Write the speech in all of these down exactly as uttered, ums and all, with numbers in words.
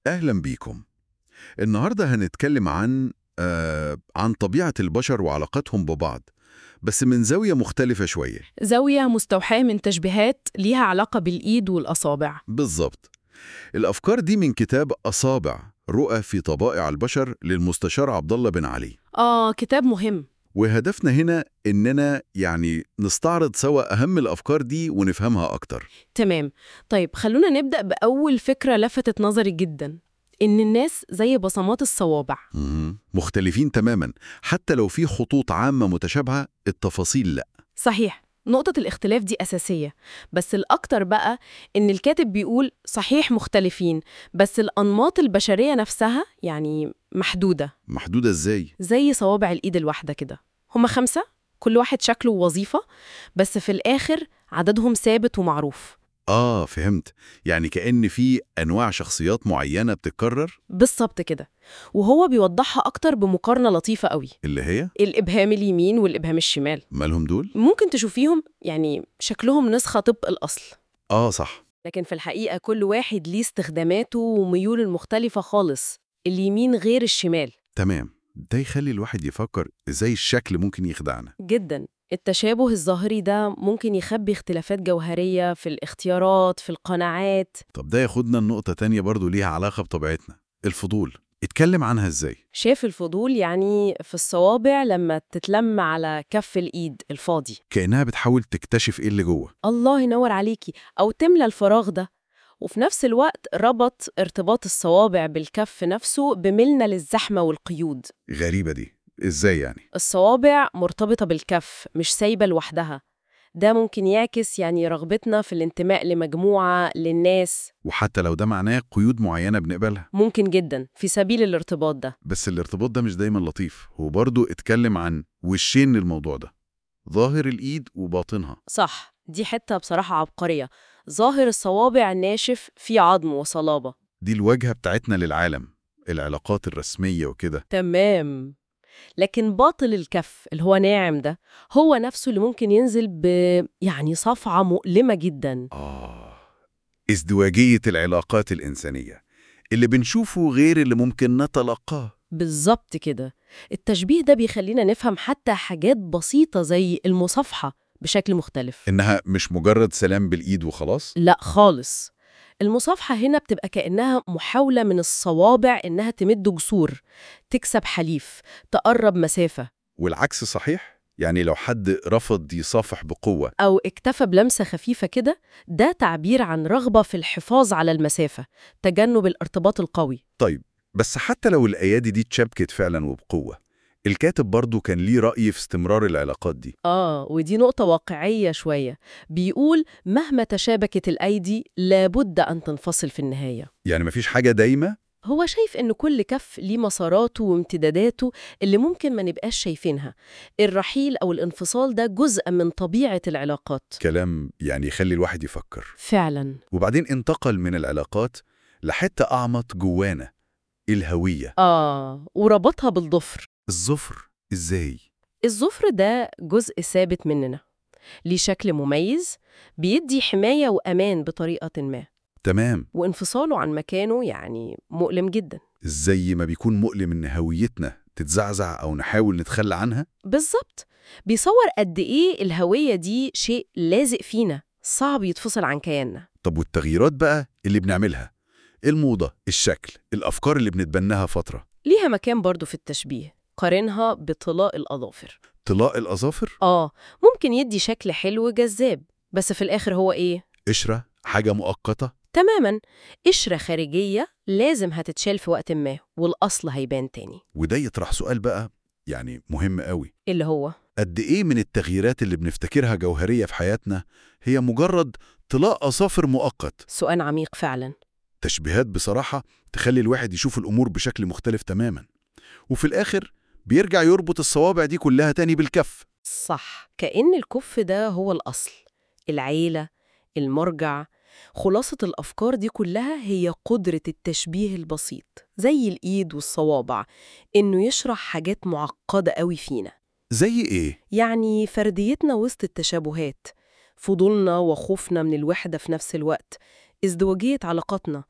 أهلا بيكم. النهاردة هنتكلم عن آه عن طبيعة البشر وعلاقتهم ببعض، بس من زاوية مختلفة شوية. زاوية مستوحاة من تشبيهات ليها علاقة بالإيد والأصابع. بالظبط. الأفكار دي من كتاب أصابع رؤى في طبائع البشر للمستشار عبد الله بن علي. آه، كتاب مهم. وهدفنا هنا إننا يعني نستعرض سوا أهم الأفكار دي ونفهمها أكتر. تمام. طيب خلونا نبدأ بأول فكرة لفتت نظري جدا، إن الناس زي بصمات الصوابع. مهم. مختلفين تماما، حتى لو في خطوط عامة متشابهة التفاصيل لأ. صحيح، نقطة الاختلاف دي أساسية، بس الأكتر بقى إن الكاتب بيقول صحيح مختلفين، بس الأنماط البشرية نفسها يعني محدودة. محدودة إزاي؟ زي صوابع الإيد الواحدة كده، هما خمسة، كل واحد شكله ووظيفة، بس في الآخر عددهم ثابت ومعروف. آه فهمت، يعني كأن في أنواع شخصيات معينة بتتكرر. بالظبط كده. وهو بيوضحها أكتر بمقارنة لطيفة قوي. اللي هي الإبهام اليمين والإبهام الشمال مالهم دول؟ ممكن تشوفيهم يعني شكلهم نسخة طبق الأصل، آه صح. لكن في الحقيقة كل واحد ليه استخداماته وميوله المختلفة خالص. اليمين غير الشمال. تمام، ده يخلي الواحد يفكر إزاي الشكل ممكن يخدعنا. جدا. التشابه الظاهري ده ممكن يخبي اختلافات جوهرية في الاختيارات، في القناعات. طب ده ياخدنا لنقطة تانية برضو ليها علاقة بطبيعتنا، الفضول. اتكلم عنها إزاي؟ شاف الفضول يعني في الصوابع لما تتلم على كف الإيد الفاضي. كأنها بتحاول تكتشف إيه اللي جوه. الله ينور عليكي، أو تملى الفراغ ده. وفي نفس الوقت ربط ارتباط الصوابع بالكف نفسه بملنا للزحمة والقيود. غريبة دي، إزاي يعني؟ الصوابع مرتبطة بالكف، مش سايبة لوحدها. ده ممكن يعكس يعني رغبتنا في الانتماء لمجموعة، للناس. وحتى لو ده معناه قيود معينة بنقبلها. ممكن جدا في سبيل الارتباط ده. بس الارتباط ده مش دايما لطيف، هو برضو اتكلم عن وشين للموضوع ده، ظاهر الإيد وباطنها. صح، دي حتة بصراحة عبقرية. ظاهر الصوابع ناشف، فيه عظم وصلابة. دي الواجهة بتاعتنا للعالم، العلاقات الرسمية وكده. تمام. لكن باطل الكف اللي هو ناعم ده، هو نفسه اللي ممكن ينزل ب يعني صفعة مؤلمة جدا. آه، ازدواجية العلاقات الإنسانية، اللي بنشوفه غير اللي ممكن نتلقاه. بالظبط كده. التشبيه ده بيخلينا نفهم حتى حاجات بسيطة زي المصافحة بشكل مختلف. إنها مش مجرد سلام بالإيد وخلاص. لا خالص. المصافحة هنا بتبقى كأنها محاولة من الصوابع إنها تمد جسور، تكسب حليف، تقرب مسافة. والعكس صحيح، يعني لو حد رفض يصافح بقوة. أو اكتفى بلمسة خفيفة كده، ده تعبير عن رغبة في الحفاظ على المسافة، تجنب الارتباط القوي. طيب، بس حتى لو الأيادي دي اتشبكت فعلا وبقوة، الكاتب برضو كان ليه رأي في استمرار العلاقات دي. آه، ودي نقطة واقعية شوية. بيقول مهما تشابكت الأيدي لابد أن تنفصل في النهاية. يعني مفيش حاجة دايمة. هو شايف إن كل كف ليه مساراته وامتداداته اللي ممكن ما نبقاش شايفينها. الرحيل أو الانفصال ده جزء من طبيعة العلاقات. كلام يعني يخلي الواحد يفكر. فعلاً. وبعدين انتقل من العلاقات لحتة أعمق جوانا، الهوية. آه، وربطها بالضفر. الظفر إزاي؟ الظفر ده جزء ثابت مننا، ليه شكل مميز، بيدي حماية وأمان بطريقة ما. تمام. وانفصاله عن مكانه يعني مؤلم جدا. زي ما بيكون مؤلم إن هويتنا تتزعزع أو نحاول نتخلى عنها. بالظبط. بيصور قد إيه الهوية دي شيء لازق فينا، صعب يتفصل عن كياننا. طب والتغييرات بقى اللي بنعملها، الموضة، الشكل، الأفكار اللي بنتبناها فترة. ليها مكان برضو في التشبيه، قارنها بطلاء الأظافر. طلاء الأظافر. آه، ممكن يدي شكل حلو جذاب، بس في الآخر هو إيه؟ قشرة، حاجة مؤقتة. تماماً. قشرة خارجية لازم هتتشال في وقت ما، والأصل هيبان تاني. وده يطرح سؤال بقى يعني مهم قوي. اللي هو قد إيه من التغييرات اللي بنفتكرها جوهرية في حياتنا هي مجرد طلاء أظافر مؤقت؟ سؤال عميق فعلاً. تشبيهات بصراحة تخلي الواحد يشوف الأمور بشكل مختلف تماماً، وفي الآخر بيرجع يربط الصوابع دي كلها تاني بالكف. صح، كأن الكف ده هو الأصل، العيلة، المرجع. خلاصة الأفكار دي كلها هي قدرة التشبيه البسيط زي الإيد والصوابع، إنه يشرح حاجات معقدة قوي فينا. زي إيه؟ يعني فرديتنا وسط التشابهات، فضولنا وخوفنا من الوحدة في نفس الوقت، ازدواجية علاقاتنا،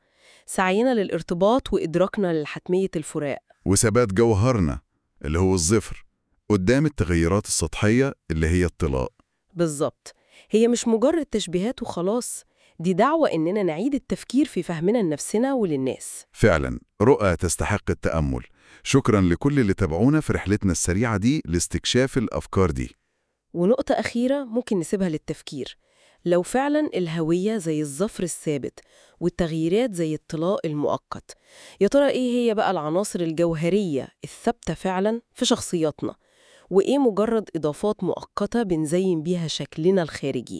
سعينا للارتباط وإدراكنا لحتمية الفراق. وثبات جوهرنا اللي هو الظفر قدام التغيرات السطحية اللي هي الطلاء. بالظبط، هي مش مجرد تشبيهات وخلاص، دي دعوة إننا نعيد التفكير في فهمنا لنفسنا وللناس. فعلا رؤى تستحق التأمل. شكرا لكل اللي تابعونا في رحلتنا السريعة دي لاستكشاف الأفكار دي. ونقطة أخيرة ممكن نسيبها للتفكير، لو فعلا الهوية زي الظفر الثابت والتغييرات زي الطلاء المؤقت، يا ترى إيه هي بقى العناصر الجوهرية الثابتة فعلا في شخصياتنا، وإيه مجرد إضافات مؤقتة بنزين بيها شكلنا الخارجي؟